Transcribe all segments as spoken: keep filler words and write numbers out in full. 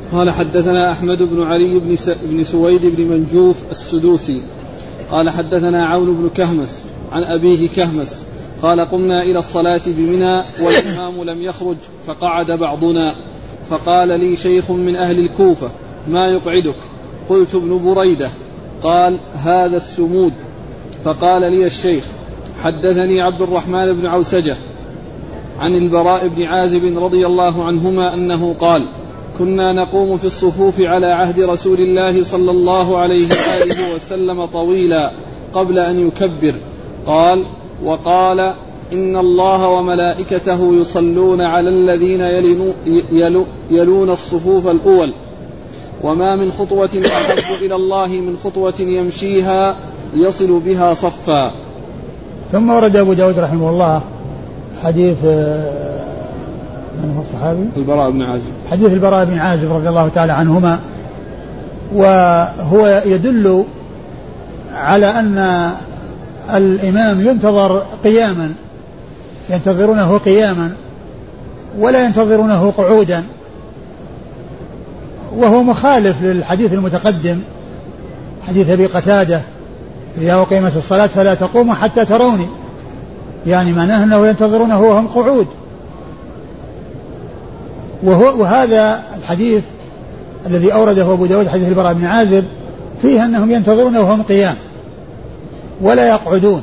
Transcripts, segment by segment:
قال حدثنا أحمد بن علي بن, س... بن سويد بن منجوف السدوسي قال حدثنا عون بن كهمس عن أبيه كهمس قال قمنا إلى الصلاة بمنى والإمام لم يخرج فقعد بعضنا فقال لي شيخ من أهل الكوفة ما يقعدك؟ قلت ابن بريدة. قال هذا السمود. فقال لي الشيخ حدثني عبد الرحمن بن عوسجة عن البراء بن عازب رضي الله عنهما أنه قال كنا نقوم في الصفوف على عهد رسول الله صلى الله عليه وآله وسلم طويلا قبل أن يكبر. قال وقال إن الله وملائكته يصلون على الذين يلون, يلون الصفوف الأول وما من خطوة أحب إلى الله من خطوة يمشيها يصل بها صفا. ثم ورد أبو داود رحمه الله حديث من هو الصحابي؟ البراء بن عازب حديث البراء بن عازب رضي الله تعالى عنهما، وهو يدل على أن الإمام ينتظر قياما ينتظرونه قياما ولا ينتظرونه قعودا، وهو مخالف للحديث المتقدم حديث أبي قتادة إذا أقيمت الصلاة فلا تقوموا حتى تروني، يعني معناه أنه ينتظرونه وهم قعود. وهو وهذا الحديث الذي أورده أبو داود حديث البراء بن عازب فيه أنهم ينتظرونه وهم قيام ولا يقعدون.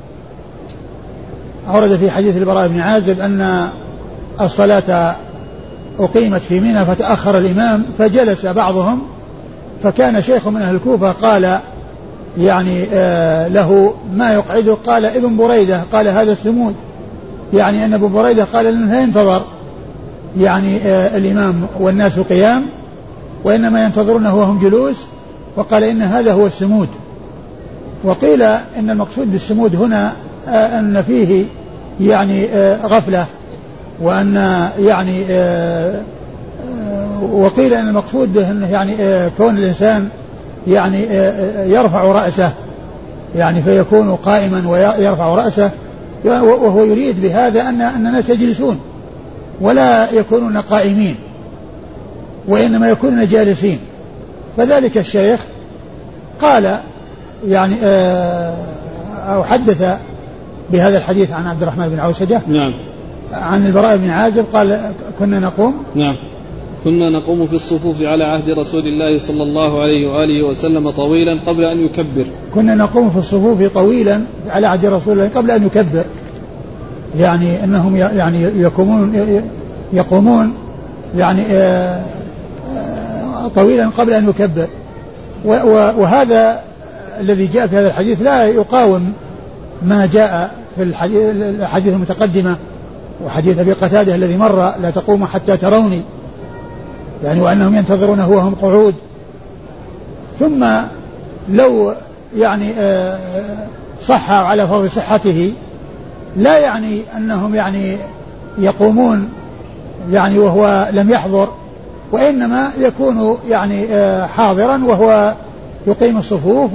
أورد في حديث البراء بن عازب أن الصلاة أقيمت في منى فتأخر الإمام فجلس بعضهم، فكان شيخ من أهل الكوفة قال يعني آه له ما يقعده؟ قال ابن بريدة. قال هذا السمود، يعني أن ابن بريدة قال لأنه ينتظر يعني آه الإمام والناس قيام وإنما ينتظرونه وهم جلوس، وقال إن هذا هو السمود. وقيل إن المقصود بالسمود هنا آه أن فيه يعني آه غفلة، وأن يعني آه آه وقيل أن المقصود به يعني آه كون الإنسان يعني آه يرفع رأسه، يعني فيكون قائما ويرفع رأسه، وهو يريد بهذا أن أن الناس يجلسون ولا يكونون قائمين وإنما يكونون جالسين. فذلك الشيخ قال يعني آه أو حدث بهذا الحديث عن عبد الرحمن بن عوسجة نعم عن البراء بن عازب قال كنا نقوم نعم كنا نقوم في الصفوف على عهد رسول الله صلى الله عليه وآله وسلم طويلا قبل أن يكبر. كنا نقوم في الصفوف طويلا على عهد رسول الله قبل أن يكبر، يعني أنهم يعني يقومون يقومون يعني آه آه طويلا قبل أن يكبر. وهذا الذي جاء في هذا الحديث لا يقاوم ما جاء في الحديث المتقدمة وحديث أبي قتادة الذي مر لا تقوم حتى تروني، يعني وأنهم ينتظرونه وهم قعود. ثم لو يعني صح على فرض صحته لا يعني أنهم يعني يقومون يعني وهو لم يحضر، وإنما يكون يعني حاضرا وهو يقيم الصفوف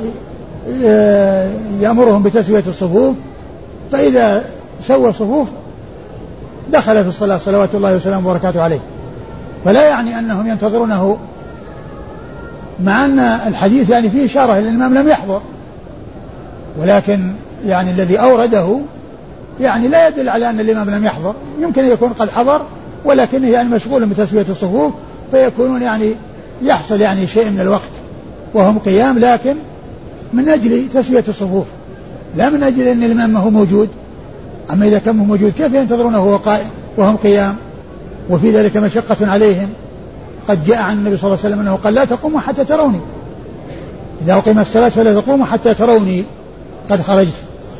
ويأمرهم بتسوية الصفوف، فإذا سوى الصفوف دخل في الصلاة صلوات الله وسلامه وبركاته عليه. فلا يعني أنهم ينتظرونه، مع أن الحديث يعني فيه إشارة إلى الإمام لم يحضر، ولكن يعني الذي أورده يعني لا يدل على أن الإمام لم يحضر، يمكن أن يكون قد حضر ولكنه يعني مشغول بتسوية الصفوف، فيكونون يعني يحصل يعني شيء من الوقت وهم قيام، لكن من أجل تسوية الصفوف لا من أجل أن الإمام ما هو موجود. أما إذا كان موجود كيف ينتظرونه وهو قائم وهم قيام؟ وفي ذلك مشقة عليهم. قد جاء عن النبي صلى الله عليه وسلم أنه قال لا تقوموا حتى تروني، إذا أقيم الصلاة فلا تقوموا حتى تروني قد خرجت.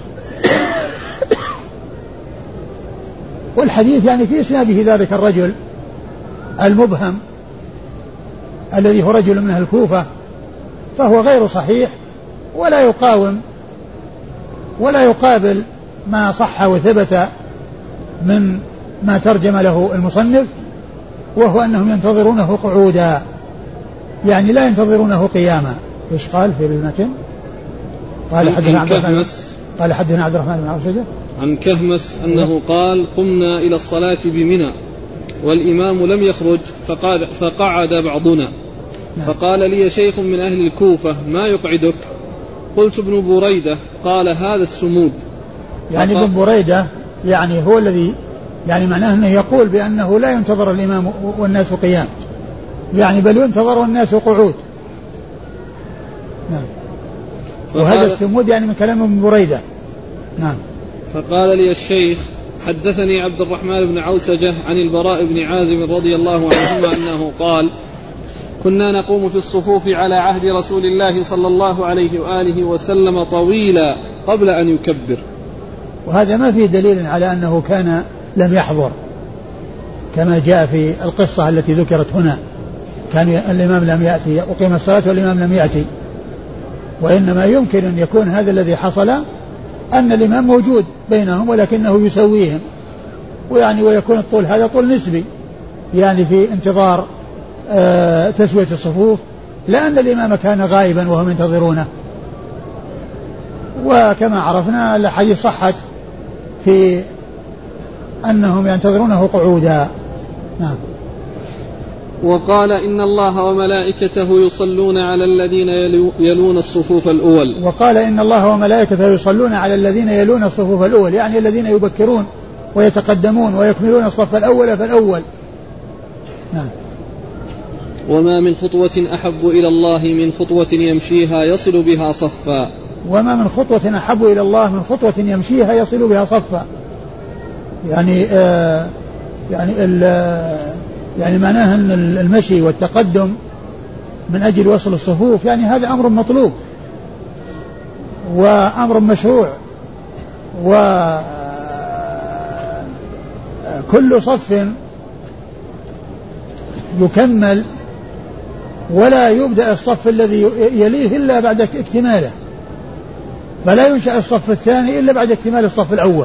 والحديث يعني في إسناده ذلك الرجل المبهم الذي هو رجل من أهل الكوفة، فهو غير صحيح ولا يقاوم ولا يقابل ما صح وثبت من ما ترجم له المصنف، وهو أنهم ينتظرونه قعودا، يعني لا ينتظرونه قياما. إيش قال في المتن؟ قال حدثنا عبد الرحمن قال حدثنا عبد الرحمن بن عوسجة عن كهمس أنه قال قمنا إلى الصلاة بمنى والإمام لم يخرج فقعد, فقعد بعضنا. فقال لي شيخ من أهل الكوفة: ما يقعدك؟ قلت: ابن بريدة. قال: هذا السمود. يعني ابن بريدة يعني هو الذي يعني معناه أنه يقول بأنه لا ينتظر الإمام والناس قيام، يعني بل ينتظر والناس قعود. نعم. وهذا السمود يعني من كلام ابن بريدة. نعم. فقال لي الشيخ: حدثني عبد الرحمن بن عوسجة عن البراء بن عازب رضي الله عنهما أنه قال: كنا نقوم في الصفوف على عهد رسول الله صلى الله عليه وآله وسلم طويلا قبل أن يكبر. وهذا ما فيه دليل على أنه كان لم يحضر كما جاء في القصة التي ذكرت هنا، كان الإمام لم يأتي أقيم الصلاة والإمام لم يأتي، وإنما يمكن أن يكون هذا الذي حصل أن الإمام موجود بينهم ولكنه يسويهم، ويعني ويكون الطول هذا طول نسبي يعني في انتظار آه تسوية الصفوف، لأن الإمام كان غائبا وهم ينتظرونه. وكما عرفنا الحديث صحت في أنهم ينتظرونه قعودا. نعم. وقال: إن الله وملائكته يصلون على الذين يلون الصفوف الأول. وقال: إن الله وملائكته يصلون على الذين يلون الصفوف الأول، يعني الذين يبكرون ويتقدمون ويكملون الصف الأول فالأول. نعم. وما من خطوة أحب إلى الله من خطوة يمشيها يصل بها صفا. وما من خطوة أحب إلى الله من خطوة يمشيها يصل بها صفا، يعني آه يعني يعني معناها أن المشي والتقدم من أجل وصل الصفوف يعني هذا أمر مطلوب وأمر مشروع، وكل صف يكمل ولا يبدأ الصف الذي يليه إلا بعد اكتماله، فلا ينشأ الصف الثاني إلا بعد اكتمال الصف الأول،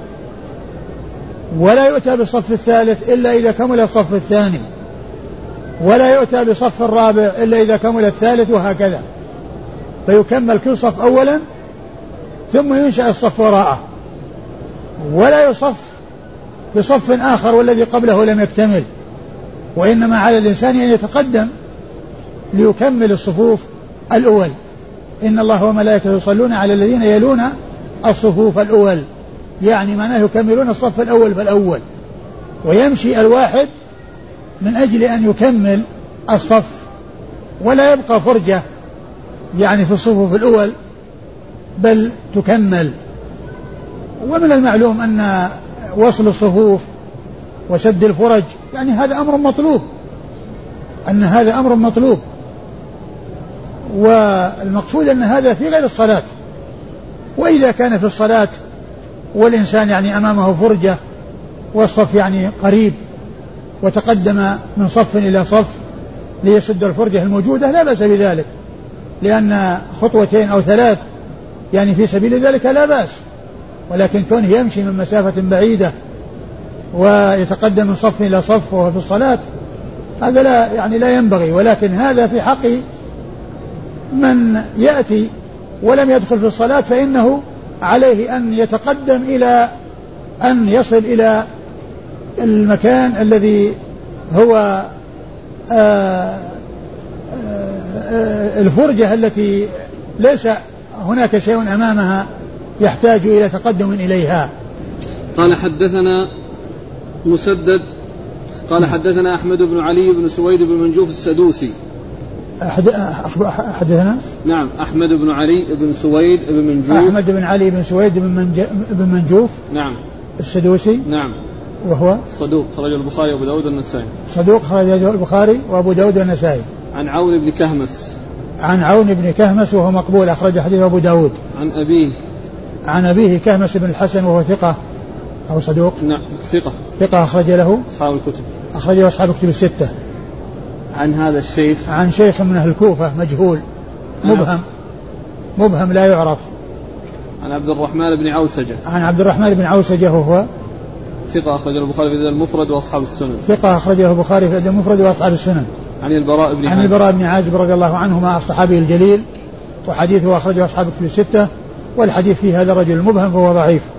ولا يؤتى بالصف الثالث إلا إذا كمل الصف الثاني، ولا يؤتى بالصف الرابع إلا إذا كمل الثالث، وهكذا. فيكمل كل صف أولا ثم ينشأ الصف وراءه، ولا يصف بصف آخر والذي قبله لم يكتمل، وإنما على الإنسان أن يتقدم ليكمل الصفوف الأول. إن الله وملائكته يصلون على الذين يلون الصفوف الأول، يعني معناه يكملون الصف الأول فالأول، ويمشي الواحد من أجل أن يكمل الصف ولا يبقى فرجة يعني في الصفوف الأول بل تكمل. ومن المعلوم أن وصل الصفوف وسد الفرج يعني هذا أمر مطلوب، أن هذا أمر مطلوب، والمقصود أن هذا في غير الصلاة. وإذا كان في الصلاة والإنسان يعني أمامه فرجة والصف يعني قريب وتقدم من صف إلى صف ليسد الفرجة الموجودة لا بأس بذلك، لأن خطوتين أو ثلاث يعني في سبيل ذلك لا بأس، ولكن كونه يمشي من مسافة بعيدة ويتقدم من صف إلى صف وهو في الصلاة هذا لا يعني لا ينبغي. ولكن هذا في حق من يأتي ولم يدخل في الصلاة، فإنه عليه أن يتقدم إلى أن يصل إلى المكان الذي هو آآ آآ الفرجة التي ليس هناك شيء أمامها يحتاج إلى تقدم إليها. قال: حدثنا مسدد قال حدثنا أحمد بن علي بن سويد بن منجوف السدوسي. حدثنا نعم أحمد بن علي بن سويد بن منجوف. أحمد بن علي بن سويد بن, منج... بن منجوف نعم السدوسي. نعم. وهو صدوق خرج البخاري وأبو داود والنسائي. صدوق خرج البخاري وأبو داود والنسائي. عن عون بن كهمس. عن عون بن كهمس وهو مقبول أخرج حديثه أبو داود. عن أبيه. عن أبيه كهمس بن الحسن وهو ثقة أو صدوق. نعم ثقة. ثقة أخرج له أصحاب الكتب. أخرجه أصحاب الكتب الستة. عن هذا الشيخ. عن شيخ من أهل الكوفة مجهول مبهم مبهم لا يعرف. عن عبد الرحمن بن عوسجة. عن عبد الرحمن بن عوسجة وهو ثقة أخرجه البخاري في الأدب المفرد وأصحاب السنن. ثقة أخرجه البخاري في الأدب المفرد وأصحاب السنن. عن البراء بن عن البراء بن عازب رضي الله عنهما الصحابي الجليل، وحديثه أخرجه أصحاب الكتب الستة، والحديث في هذا الرجل المبهم فهو ضعيف.